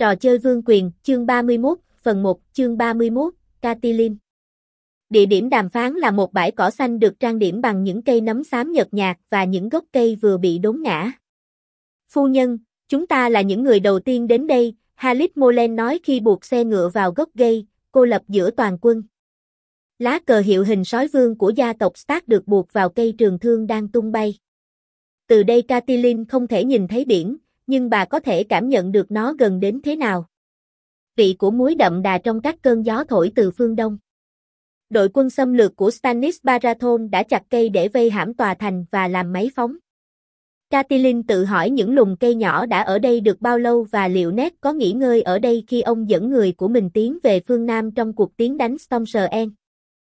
Trò chơi vương quyền, chương 31, phần 1, chương 31, Catelyn. Địa điểm đàm phán là một bãi cỏ xanh được trang điểm bằng những cây nấm xám nhợt nhạt và những gốc cây vừa bị đốn ngã. Phu nhân, chúng ta là những người đầu tiên đến đây, Halit Molen nói khi buộc xe ngựa vào gốc cây, cô lập giữa toàn quân. Lá cờ hiệu hình sói vương của gia tộc Stark được buộc vào cây trường thương đang tung bay. Từ đây Catelyn không thể nhìn thấy biển, nhưng bà có thể cảm nhận được nó gần đến thế nào. Vị của muối đậm đà trong các cơn gió thổi từ phương đông. Đội quân xâm lược của Stannis Baratheon đã chặt cây để vây hãm tòa thành và làm máy phóng. Catelyn tự hỏi những lùm cây nhỏ đã ở đây được bao lâu và liệu Ned có nghỉ ngơi ở đây khi ông dẫn người của mình tiến về phương Nam trong cuộc tiến đánh Storm's End.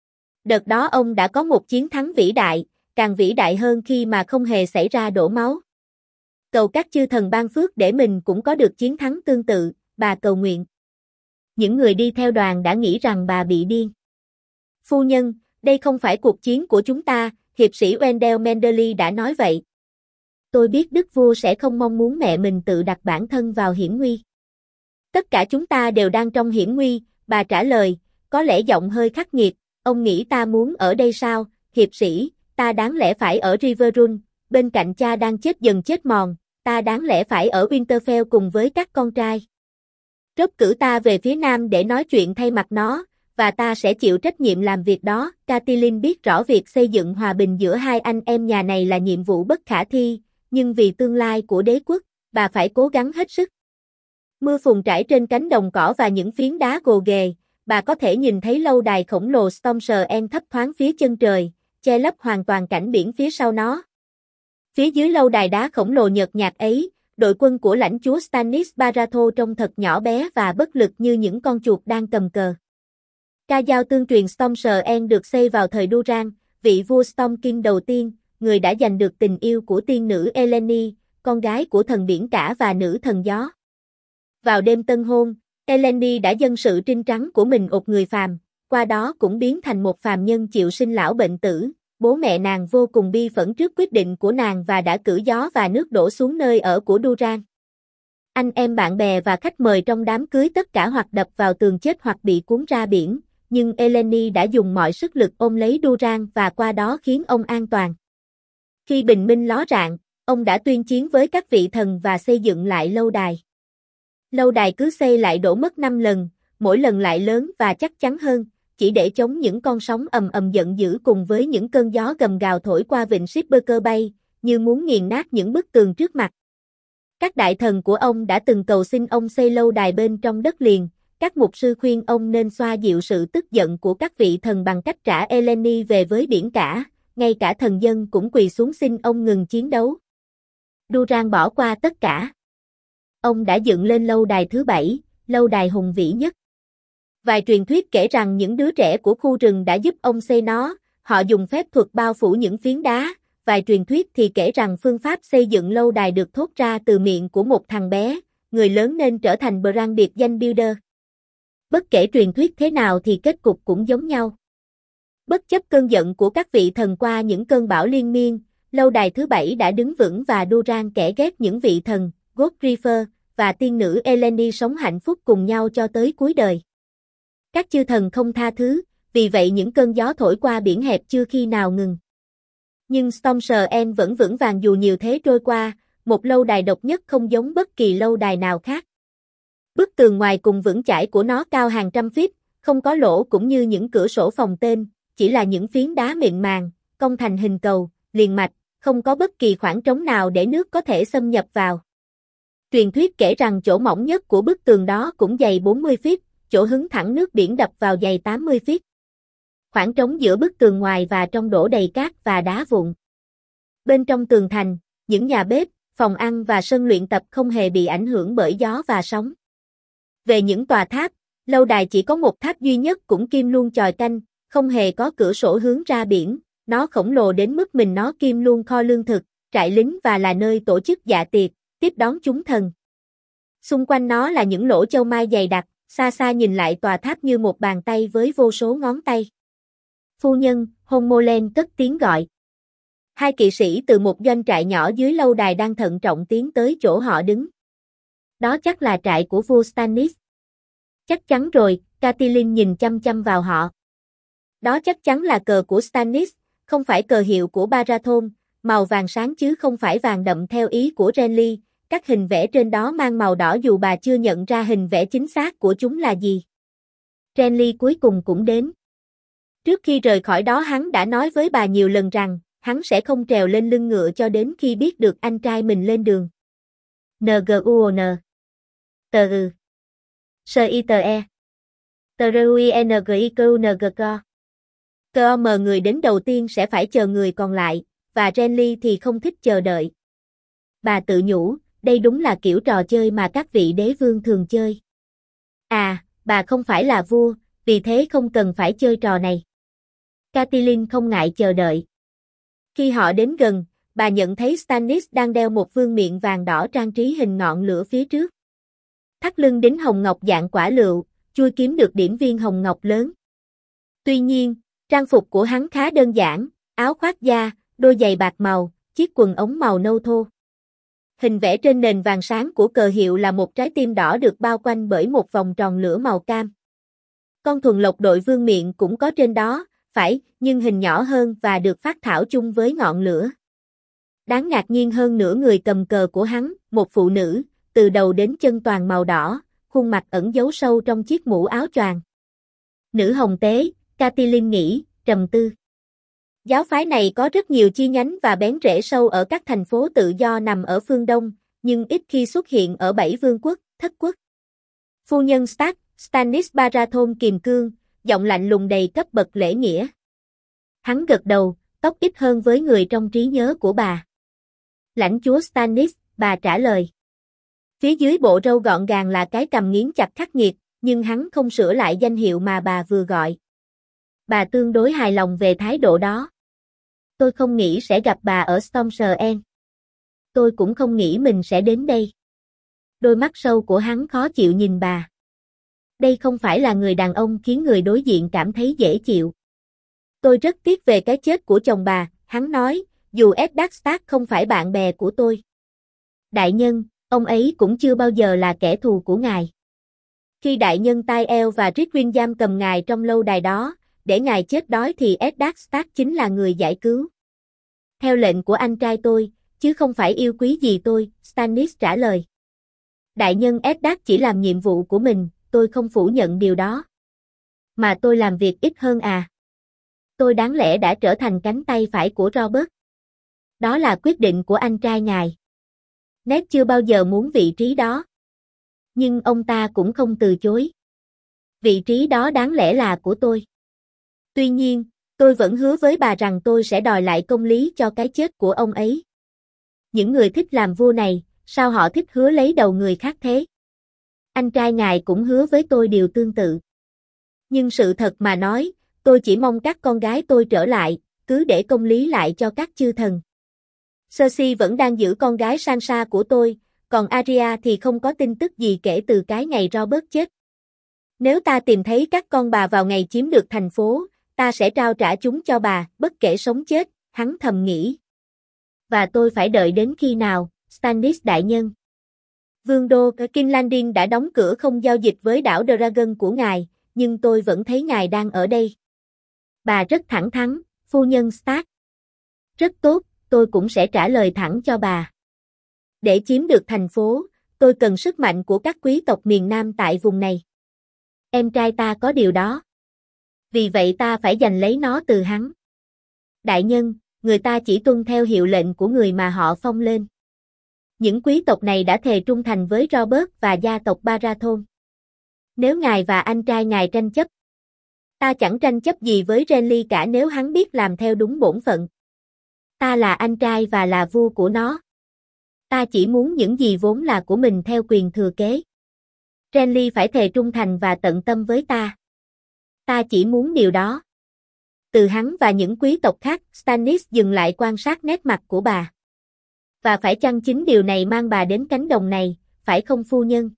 Đợt đó ông đã có một chiến thắng vĩ đại, càng vĩ đại hơn khi mà không hề xảy ra đổ máu. Cầu các chư thần ban phước để mình cũng có được chiến thắng tương tự, bà cầu nguyện. Những người đi theo đoàn đã nghĩ rằng bà bị điên. Phu nhân, đây không phải cuộc chiến của chúng ta, hiệp sĩ Wendell Menderly đã nói vậy. Tôi biết đức vua sẽ không mong muốn mẹ mình tự đặt bản thân vào hiểm nguy. Tất cả chúng ta đều đang trong hiểm nguy, bà trả lời, có lẽ giọng hơi khắc nghiệt. Ông nghĩ ta muốn ở đây sao, hiệp sĩ, ta đáng lẽ phải ở Riverrun, bên cạnh cha đang chết dần chết mòn, ta đáng lẽ phải ở Winterfell cùng với các con trai. Rớp cử ta về phía nam để nói chuyện thay mặt nó, và ta sẽ chịu trách nhiệm làm việc đó. Catelyn biết rõ việc xây dựng hòa bình giữa hai anh em nhà này là nhiệm vụ bất khả thi, nhưng vì tương lai của đế quốc, bà phải cố gắng hết sức. Mưa phùn trải trên cánh đồng cỏ và những phiến đá gồ ghề, bà có thể nhìn thấy lâu đài khổng lồ Storm's End thấp thoáng phía chân trời, che lấp hoàn toàn cảnh biển phía sau nó. Phía dưới lâu đài đá khổng lồ nhợt nhạt ấy, đội quân của lãnh chúa Stannis Baratheon trông thật nhỏ bé và bất lực như những con chuột đang cầm cờ. Ca dao tương truyền Storm's End được xây vào thời Duran, vị vua Storm King đầu tiên, người đã giành được tình yêu của tiên nữ Eleni, con gái của thần biển cả và nữ thần gió. Vào đêm tân hôn, Eleni đã dâng sự trinh trắng của mình ột người phàm, qua đó cũng biến thành một phàm nhân chịu sinh lão bệnh tử. Bố mẹ nàng vô cùng bi phẫn trước quyết định của nàng và đã cử gió và nước đổ xuống nơi ở của Duran. Anh em bạn bè và khách mời trong đám cưới tất cả hoặc đập vào tường chết hoặc bị cuốn ra biển, nhưng Eleni đã dùng mọi sức lực ôm lấy Duran và qua đó khiến ông an toàn. Khi bình minh ló rạng, ông đã tuyên chiến với các vị thần và xây dựng lại lâu đài. Lâu đài cứ xây lại đổ mất 5 lần, mỗi lần lại lớn và chắc chắn hơn, chỉ để chống những con sóng ầm ầm giận dữ cùng với những cơn gió gầm gào thổi qua vịnh Shipburger Bay, như muốn nghiền nát những bức tường trước mặt. Các đại thần của ông đã từng cầu xin ông xây lâu đài bên trong đất liền, các mục sư khuyên ông nên xoa dịu sự tức giận của các vị thần bằng cách trả Eleni về với biển cả, ngay cả thần dân cũng quỳ xuống xin ông ngừng chiến đấu. Duran bỏ qua tất cả. Ông đã dựng lên lâu đài thứ 7, lâu đài hùng vĩ nhất. Vài truyền thuyết kể rằng những đứa trẻ của khu rừng đã giúp ông xây nó, họ dùng phép thuật bao phủ những phiến đá. Vài truyền thuyết thì kể rằng phương pháp xây dựng lâu đài được thốt ra từ miệng của một thằng bé, người lớn nên trở thành brand biệt danh Builder. Bất kể truyền thuyết thế nào thì kết cục cũng giống nhau. Bất chấp cơn giận của các vị thần qua những cơn bão liên miên, lâu đài thứ 7 đã đứng vững và Duran kẻ ghét những vị thần, Godrifer, và tiên nữ Eleni sống hạnh phúc cùng nhau cho tới cuối đời. Các chư thần không tha thứ, vì vậy những cơn gió thổi qua biển hẹp chưa khi nào ngừng. Nhưng Storm's End vẫn vững vàng dù nhiều thế trôi qua, một lâu đài độc nhất không giống bất kỳ lâu đài nào khác. Bức tường ngoài cùng vững chãi của nó cao hàng trăm feet, không có lỗ cũng như những cửa sổ phòng tên, chỉ là những phiến đá mịn màng, cong thành hình cầu, liền mạch, không có bất kỳ khoảng trống nào để nước có thể xâm nhập vào. Truyền thuyết kể rằng chỗ mỏng nhất của bức tường đó cũng dày 40 feet, chỗ hứng thẳng nước biển đập vào dày 80 feet. Khoảng trống giữa bức tường ngoài và trong đổ đầy cát và đá vụn. Bên trong tường thành, những nhà bếp, phòng ăn và sân luyện tập không hề bị ảnh hưởng bởi gió và sóng. Về những tòa tháp, lâu đài chỉ có một tháp duy nhất cũng kim luôn chòi canh, không hề có cửa sổ hướng ra biển, nó khổng lồ đến mức mình nó kim luôn kho lương thực, trại lính và là nơi tổ chức dạ tiệc, tiếp đón chúng thần. Xung quanh nó là những lỗ châu mai dày đặc, xa xa nhìn lại tòa tháp như một bàn tay với vô số ngón tay. Phu nhân, Hon Molen cất tiếng gọi. Hai kỵ sĩ từ một doanh trại nhỏ dưới lâu đài đang thận trọng tiến tới chỗ họ đứng. Đó chắc là trại của vua Stannis. Chắc chắn rồi, Catelyn nhìn chăm chăm vào họ. Đó chắc chắn là cờ của Stannis, không phải cờ hiệu của Baratheon, màu vàng sáng chứ không phải vàng đậm theo ý của Renly. Các hình vẽ trên đó mang màu đỏ dù bà chưa nhận ra hình vẽ chính xác của chúng là gì. Renly cuối cùng cũng đến. Trước khi rời khỏi đó hắn đã nói với bà nhiều lần rằng, hắn sẽ không trèo lên lưng ngựa cho đến khi biết được anh trai mình lên đường. Nguon. Tờ. Sơ y tờ e. Tờ ruingqng. Com người đến đầu tiên sẽ phải chờ người còn lại, và Renly thì không thích chờ đợi. Bà tự nhủ, đây đúng là kiểu trò chơi mà các vị đế vương thường chơi. À, bà không phải là vua, vì thế không cần phải chơi trò này. Catelyn không ngại chờ đợi. Khi họ đến gần, bà nhận thấy Stannis đang đeo một vương miện vàng đỏ trang trí hình ngọn lửa phía trước. Thắt lưng đính hồng ngọc dạng quả lựu, chui kiếm được điểm viên hồng ngọc lớn. Tuy nhiên, trang phục của hắn khá đơn giản, áo khoác da, đôi giày bạc màu, chiếc quần ống màu nâu thô. Hình vẽ trên nền vàng sáng của cờ hiệu là một trái tim đỏ được bao quanh bởi một vòng tròn lửa màu cam. Con thuần lộc đội vương miện cũng có trên đó, phải, nhưng hình nhỏ hơn và được phác thảo chung với ngọn lửa. Đáng ngạc nhiên hơn nữa người cầm cờ của hắn, một phụ nữ, từ đầu đến chân toàn màu đỏ, khuôn mặt ẩn giấu sâu trong chiếc mũ áo choàng. Nữ hồng tế, Catelyn nghĩ, trầm tư. Giáo phái này có rất nhiều chi nhánh và bén rễ sâu ở các thành phố tự do nằm ở phương Đông, nhưng ít khi xuất hiện ở bảy vương quốc, thất quốc. Phu nhân Stark, Stannis Baratheon kiềm cương, giọng lạnh lùng đầy cấp bậc lễ nghĩa. Hắn gật đầu, tóc ít hơn với người trong trí nhớ của bà. Lãnh chúa Stannis, bà trả lời. Phía dưới bộ râu gọn gàng là cái cằm nghiến chặt khắc nghiệt, nhưng hắn không sửa lại danh hiệu mà bà vừa gọi. Bà tương đối hài lòng về thái độ đó. Tôi không nghĩ sẽ gặp bà ở Storm's End. Tôi cũng không nghĩ mình sẽ đến đây. Đôi mắt sâu của hắn khó chịu nhìn bà. Đây không phải là người đàn ông khiến người đối diện cảm thấy dễ chịu. Tôi rất tiếc về cái chết của chồng bà, hắn nói, dù Eddard Stark không phải bạn bè của tôi. Đại nhân, ông ấy cũng chưa bao giờ là kẻ thù của ngài. Khi đại nhân Tyrell và Rickon giam cầm ngài trong lâu đài đó, để ngài chết đói thì Eddard Stark chính là người giải cứu. Theo lệnh của anh trai tôi, chứ không phải yêu quý gì tôi, Stannis trả lời. Đại nhân Eddard chỉ làm nhiệm vụ của mình, tôi không phủ nhận điều đó. Mà tôi làm việc ít hơn à. Tôi đáng lẽ đã trở thành cánh tay phải của Robert. Đó là quyết định của anh trai ngài. Ned chưa bao giờ muốn vị trí đó. Nhưng ông ta cũng không từ chối. Vị trí đó đáng lẽ là của tôi. Tuy nhiên, tôi vẫn hứa với bà rằng tôi sẽ đòi lại công lý cho cái chết của ông ấy. Những người thích làm vua này, sao họ thích hứa lấy đầu người khác thế? Anh trai ngài cũng hứa với tôi điều tương tự. Nhưng sự thật mà nói, tôi chỉ mong các con gái tôi trở lại, cứ để công lý lại cho các chư thần. Cersei vẫn đang giữ con gái Sansa của tôi, còn Arya thì không có tin tức gì kể từ cái ngày Robert chết. Nếu ta tìm thấy các con bà vào ngày chiếm được thành phố, ta sẽ trao trả chúng cho bà, bất kể sống chết, hắn thầm nghĩ. Và tôi phải đợi đến khi nào, Stannis đại nhân? Vương đô King's Landing đã đóng cửa không giao dịch với đảo Dragon của ngài, nhưng tôi vẫn thấy ngài đang ở đây. Bà rất thẳng thắn, phu nhân Stark. Rất tốt, tôi cũng sẽ trả lời thẳng cho bà. Để chiếm được thành phố, tôi cần sức mạnh của các quý tộc miền Nam tại vùng này. Em trai ta có điều đó. Vì vậy ta phải giành lấy nó từ hắn. Đại nhân, người ta chỉ tuân theo hiệu lệnh của người mà họ phong lên. Những quý tộc này đã thề trung thành với Robert và gia tộc Baratheon. Nếu ngài và anh trai ngài tranh chấp, ta chẳng tranh chấp gì với Renly cả nếu hắn biết làm theo đúng bổn phận. Ta là anh trai và là vua của nó. Ta chỉ muốn những gì vốn là của mình theo quyền thừa kế. Renly phải thề trung thành và tận tâm với ta. Ta chỉ muốn điều đó. Từ hắn và những quý tộc khác, Stannis dừng lại quan sát nét mặt của bà. Và phải chăng chính điều này mang bà đến cánh đồng này, phải không phu nhân?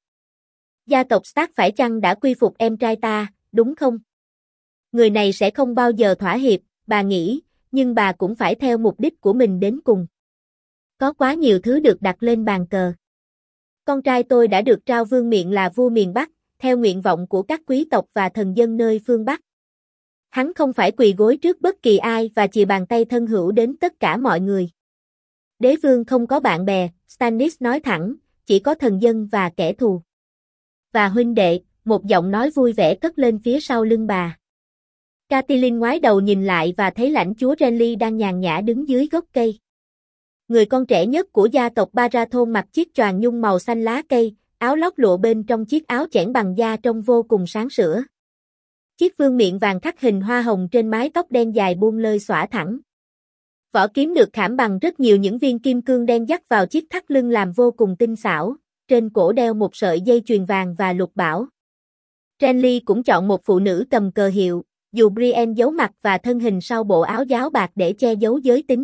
Gia tộc Stark phải chăng đã quy phục em trai ta, đúng không? Người này sẽ không bao giờ thỏa hiệp, bà nghĩ, nhưng bà cũng phải theo mục đích của mình đến cùng. Có quá nhiều thứ được đặt lên bàn cờ. Con trai tôi đã được trao vương miện là vua miền Bắc, theo nguyện vọng của các quý tộc và thần dân nơi phương Bắc. Hắn không phải quỳ gối trước bất kỳ ai và chìa bàn tay thân hữu đến tất cả mọi người. Đế vương không có bạn bè, Stannis nói thẳng, chỉ có thần dân và kẻ thù. Và huynh đệ, một giọng nói vui vẻ cất lên phía sau lưng bà. Catelyn ngoái đầu nhìn lại và thấy lãnh chúa Renly đang nhàn nhã đứng dưới gốc cây. Người con trẻ nhất của gia tộc Baratheon mặc chiếc choàng nhung màu xanh lá cây, áo lót lụa bên trong chiếc áo chẽn bằng da trông vô cùng sáng sủa. Chiếc vương miện vàng khắc hình hoa hồng trên mái tóc đen dài buông lơi xõa thẳng. Vỏ kiếm được khảm bằng rất nhiều những viên kim cương đen dắt vào chiếc thắt lưng làm vô cùng tinh xảo, trên cổ đeo một sợi dây chuyền vàng và lục bảo. Renly cũng chọn một phụ nữ cầm cờ hiệu, dù Brienne giấu mặt và thân hình sau bộ áo giáo bạc để che giấu giới tính.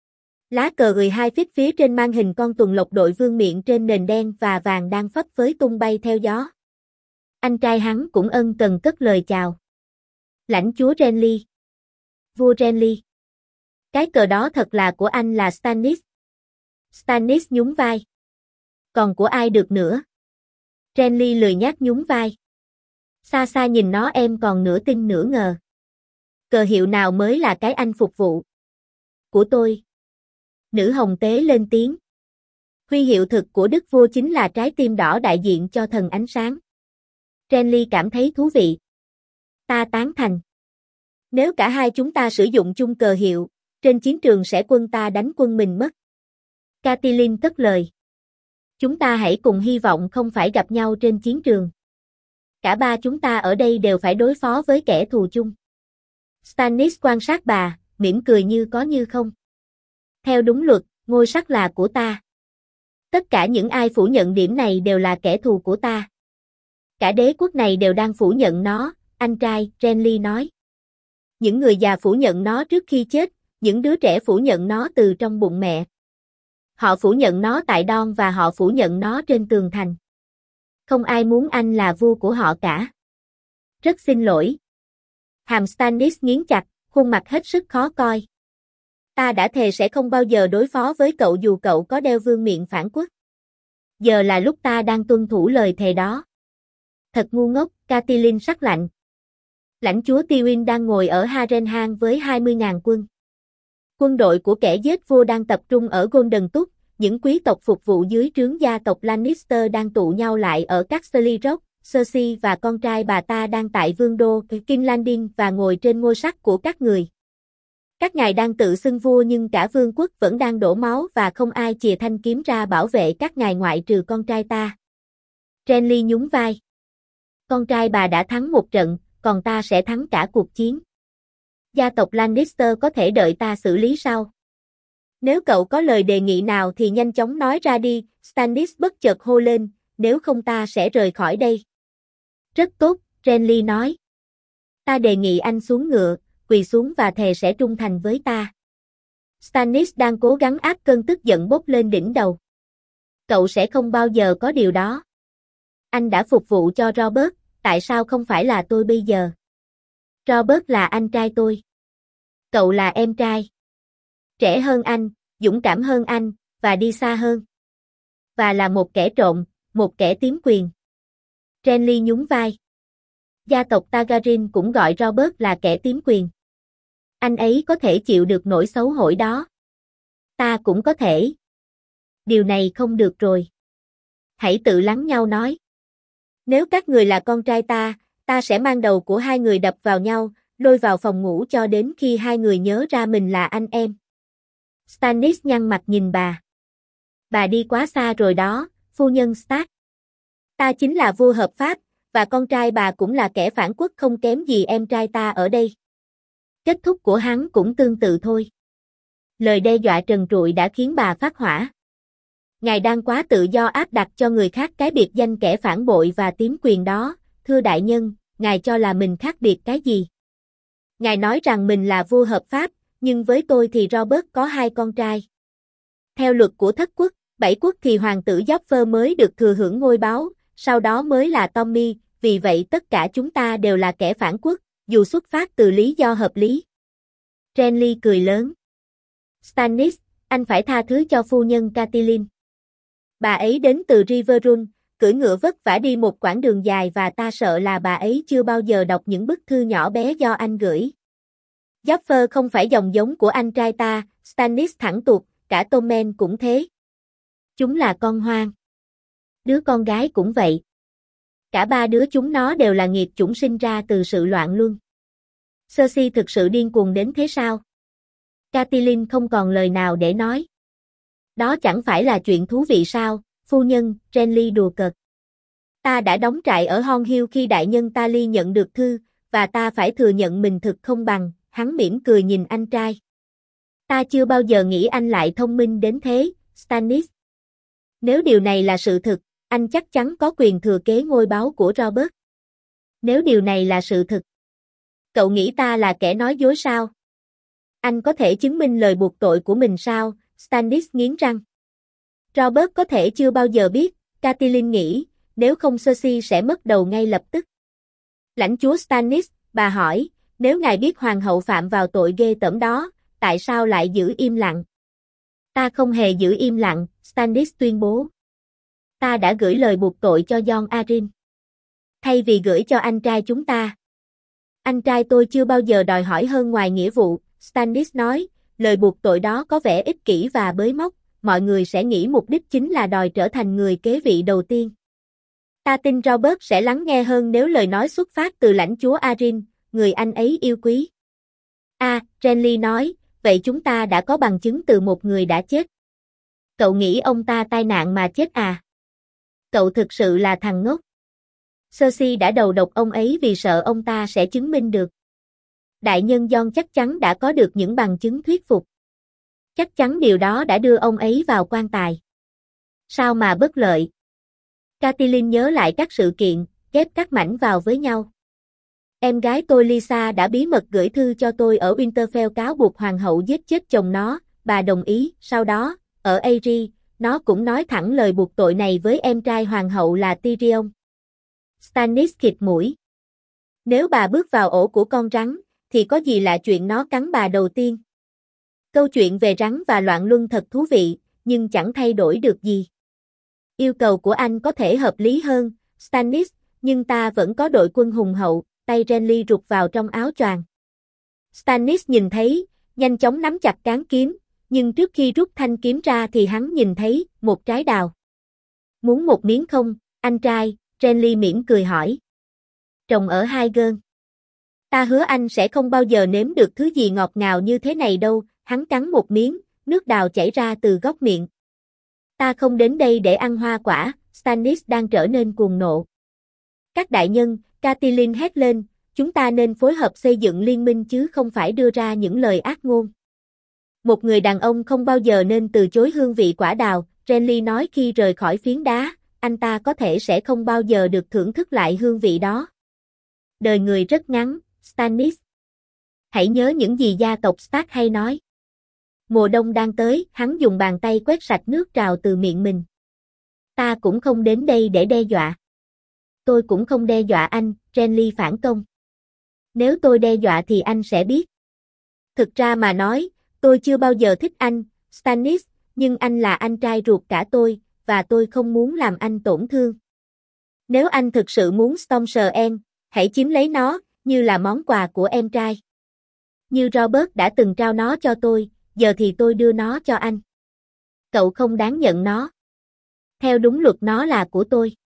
Lá cờ 12 feet phía trên mang hình con tuần lộc đội vương miện trên nền đen và vàng đang phấp phới tung bay theo gió. Anh trai hắn cũng ân cần cất lời chào. Lãnh chúa Renly. Vua Renly. Cái cờ đó thật là của anh là Stannis. Stannis nhún vai. Còn của ai được nữa? Renly lười nhác nhún vai. Xa xa nhìn nó em còn nửa tin nửa ngờ. Cờ hiệu nào mới là cái anh phục vụ? Của tôi. Nữ hồng tế lên tiếng. Huy hiệu thực của đức vua chính là trái tim đỏ đại diện cho thần ánh sáng. Renly cảm thấy thú vị. Ta tán thành. Nếu cả hai chúng ta sử dụng chung cờ hiệu, trên chiến trường sẽ quân ta đánh quân mình mất. Catelyn cất lời. Chúng ta hãy cùng hy vọng không phải gặp nhau trên chiến trường. Cả ba chúng ta ở đây đều phải đối phó với kẻ thù chung. Stannis quan sát bà, mỉm cười như có như không. Theo đúng luật, ngôi sắc là của ta. Tất cả những ai phủ nhận điểm này đều là kẻ thù của ta. Cả đế quốc này đều đang phủ nhận nó, anh trai, Renly nói. Những người già phủ nhận nó trước khi chết, những đứa trẻ phủ nhận nó từ trong bụng mẹ. Họ phủ nhận nó tại Dorne và họ phủ nhận nó trên tường thành. Không ai muốn anh là vua của họ cả. Rất xin lỗi. Hàm Stannis nghiến chặt, khuôn mặt hết sức khó coi. Ta đã thề sẽ không bao giờ đối phó với cậu dù cậu có đeo vương miện phản quốc. Giờ là lúc ta đang tuân thủ lời thề đó. Thật ngu ngốc, Catelyn sắc lạnh. Lãnh chúa Tywin đang ngồi ở Harrenhal với 20.000 quân. Quân đội của kẻ giết vua đang tập trung ở Golden Tooth, những quý tộc phục vụ dưới trướng gia tộc Lannister đang tụ nhau lại ở Casterly Rock, Cersei và con trai bà ta đang tại vương đô King's Landing và ngồi trên ngôi sắt của các người. Các ngài đang tự xưng vua nhưng cả vương quốc vẫn đang đổ máu và không ai chìa thanh kiếm ra bảo vệ các ngài ngoại trừ con trai ta. Renly nhún vai. Con trai bà đã thắng một trận, còn ta sẽ thắng cả cuộc chiến. Gia tộc Lannister có thể đợi ta xử lý sau. Nếu cậu có lời đề nghị nào thì nhanh chóng nói ra đi, Stannis bất chợt hô lên, nếu không ta sẽ rời khỏi đây. Rất tốt, Renly nói. Ta đề nghị anh xuống ngựa, quỳ xuống và thề sẽ trung thành với ta. Stannis đang cố gắng áp cơn tức giận bốc lên đỉnh đầu. Cậu sẽ không bao giờ có điều đó. Anh đã phục vụ cho Robert, tại sao không phải là tôi bây giờ? Robert là anh trai tôi. Cậu là em trai. Trẻ hơn anh, dũng cảm hơn anh, và đi xa hơn. Và là một kẻ trộm, một kẻ tiếm quyền. Renly nhún vai. Gia tộc Targaryen cũng gọi Robert là kẻ tiếm quyền. Anh ấy có thể chịu được nỗi xấu hổ đó. Ta cũng có thể. Điều này không được rồi. Hãy tự lắng nhau nói. Nếu các người là con trai ta sẽ mang đầu của hai người đập vào nhau, lôi vào phòng ngủ cho đến khi hai người nhớ ra mình là anh em. Stannis nhăn mặt nhìn bà. Bà đi quá xa rồi đó, phu nhân Stark. Ta chính là vua hợp pháp, và con trai bà cũng là kẻ phản quốc không kém gì em trai ta ở đây. Kết thúc của hắn cũng tương tự thôi. Lời đe dọa trần trụi đã khiến bà phát hỏa. Ngài đang quá tự do áp đặt cho người khác cái biệt danh kẻ phản bội và tiếm quyền đó, thưa đại nhân, ngài cho là mình khác biệt cái gì? Ngài nói rằng mình là vua hợp pháp, nhưng với tôi thì Robert có 2 con trai. Theo luật của thất quốc, 7 quốc thì hoàng tử Joffrey mới được thừa hưởng ngôi báu, sau đó mới là Tommy, vì vậy tất cả chúng ta đều là kẻ phản quốc, dù xuất phát từ lý do hợp lý. Renly cười lớn. Stannis, anh phải tha thứ cho phu nhân Catelyn. Bà ấy đến từ Riverrun, cưỡi ngựa vất vả đi một quãng đường dài và ta sợ là bà ấy chưa bao giờ đọc những bức thư nhỏ bé do anh gửi. Joffer không phải dòng giống của anh trai ta, Stannis thẳng tuột, cả Tommen cũng thế. Chúng là con hoang. Đứa con gái cũng vậy. Cả ba đứa chúng nó đều là nghiệt chủng sinh ra từ sự loạn luân. Cersei thực sự điên cuồng đến thế sao? Catelyn không còn lời nào để nói. Đó chẳng phải là chuyện thú vị sao, phu nhân, Renly đùa cợt. Ta đã đóng trại ở Hon Hill khi đại nhân Tally nhận được thư, và ta phải thừa nhận mình thực không bằng, hắn mỉm cười nhìn anh trai. Ta chưa bao giờ nghĩ anh lại thông minh đến thế, Stannis. Nếu điều này là sự thực, anh chắc chắn có quyền thừa kế ngôi báu của Robert. Nếu điều này là sự thực, cậu nghĩ ta là kẻ nói dối sao? Anh có thể chứng minh lời buộc tội của mình sao? Stannis nghiến răng. Robert có thể chưa bao giờ biết, Catelyn nghĩ, nếu không Cersei sẽ mất đầu ngay lập tức. Lãnh chúa Stannis, bà hỏi, nếu ngài biết hoàng hậu phạm vào tội ghê tởm đó, tại sao lại giữ im lặng? Ta không hề giữ im lặng, Stannis tuyên bố. Ta đã gửi lời buộc tội cho Jon Arryn. Thay vì gửi cho anh trai chúng ta. Anh trai tôi chưa bao giờ đòi hỏi hơn ngoài nghĩa vụ, Stannis nói, lời buộc tội đó có vẻ ích kỷ và bới móc, mọi người sẽ nghĩ mục đích chính là đòi trở thành người kế vị đầu tiên. Ta tin Robert sẽ lắng nghe hơn nếu lời nói xuất phát từ lãnh chúa Arryn, người anh ấy yêu quý. Renly nói, vậy chúng ta đã có bằng chứng từ một người đã chết. Cậu nghĩ ông ta tai nạn mà chết à? Cậu thực sự là thằng ngốc. Cersei đã đầu độc ông ấy vì sợ ông ta sẽ chứng minh được. Đại nhân Jon chắc chắn đã có được những bằng chứng thuyết phục. Chắc chắn điều đó đã đưa ông ấy vào quan tài. Sao mà bất lợi? Catelyn nhớ lại các sự kiện, ghép các mảnh vào với nhau. Em gái tôi Lisa đã bí mật gửi thư cho tôi ở Winterfell cáo buộc hoàng hậu giết chết chồng nó, bà đồng ý, sau đó, ở Aerie, nó cũng nói thẳng lời buộc tội này với em trai hoàng hậu là Tyrion. Stannis khịt mũi. Nếu bà bước vào ổ của con rắn, thì có gì lạ chuyện nó cắn bà đầu tiên? Câu chuyện về rắn và loạn luân thật thú vị, nhưng chẳng thay đổi được gì. Yêu cầu của anh có thể hợp lý hơn, Stannis, nhưng ta vẫn có đội quân hùng hậu, tay Renly rụt vào trong áo choàng. Stannis nhìn thấy, nhanh chóng nắm chặt cán kiếm, nhưng trước khi rút thanh kiếm ra thì hắn nhìn thấy một trái đào. Muốn một miếng không, anh trai? Renly mỉm cười hỏi. Trồng ở Highgarden. Ta hứa anh sẽ không bao giờ nếm được thứ gì ngọt ngào như thế này đâu, hắn cắn một miếng, nước đào chảy ra từ góc miệng. Ta không đến đây để ăn hoa quả, Stannis đang trở nên cuồng nộ. Các đại nhân, Catelyn hét lên, chúng ta nên phối hợp xây dựng liên minh chứ không phải đưa ra những lời ác ngôn. Một người đàn ông không bao giờ nên từ chối hương vị quả đào, Renly nói khi rời khỏi phiến đá, anh ta có thể sẽ không bao giờ được thưởng thức lại hương vị đó. Đời người rất ngắn, Stannis. Hãy nhớ những gì gia tộc Stark hay nói. Mùa đông đang tới, hắn dùng bàn tay quét sạch nước trào từ miệng mình. Ta cũng không đến đây để đe dọa. Tôi cũng không đe dọa anh, Renly phản công. Nếu tôi đe dọa thì anh sẽ biết. Thực ra mà nói, tôi chưa bao giờ thích anh, Stannis, nhưng anh là anh trai ruột cả tôi, và tôi không muốn làm anh tổn thương. Nếu anh thực sự muốn Storm's End, hãy chiếm lấy nó, như là món quà của em trai. Như Robert đã từng trao nó cho tôi, giờ thì tôi đưa nó cho anh. Cậu không đáng nhận nó. Theo đúng luật nó là của tôi.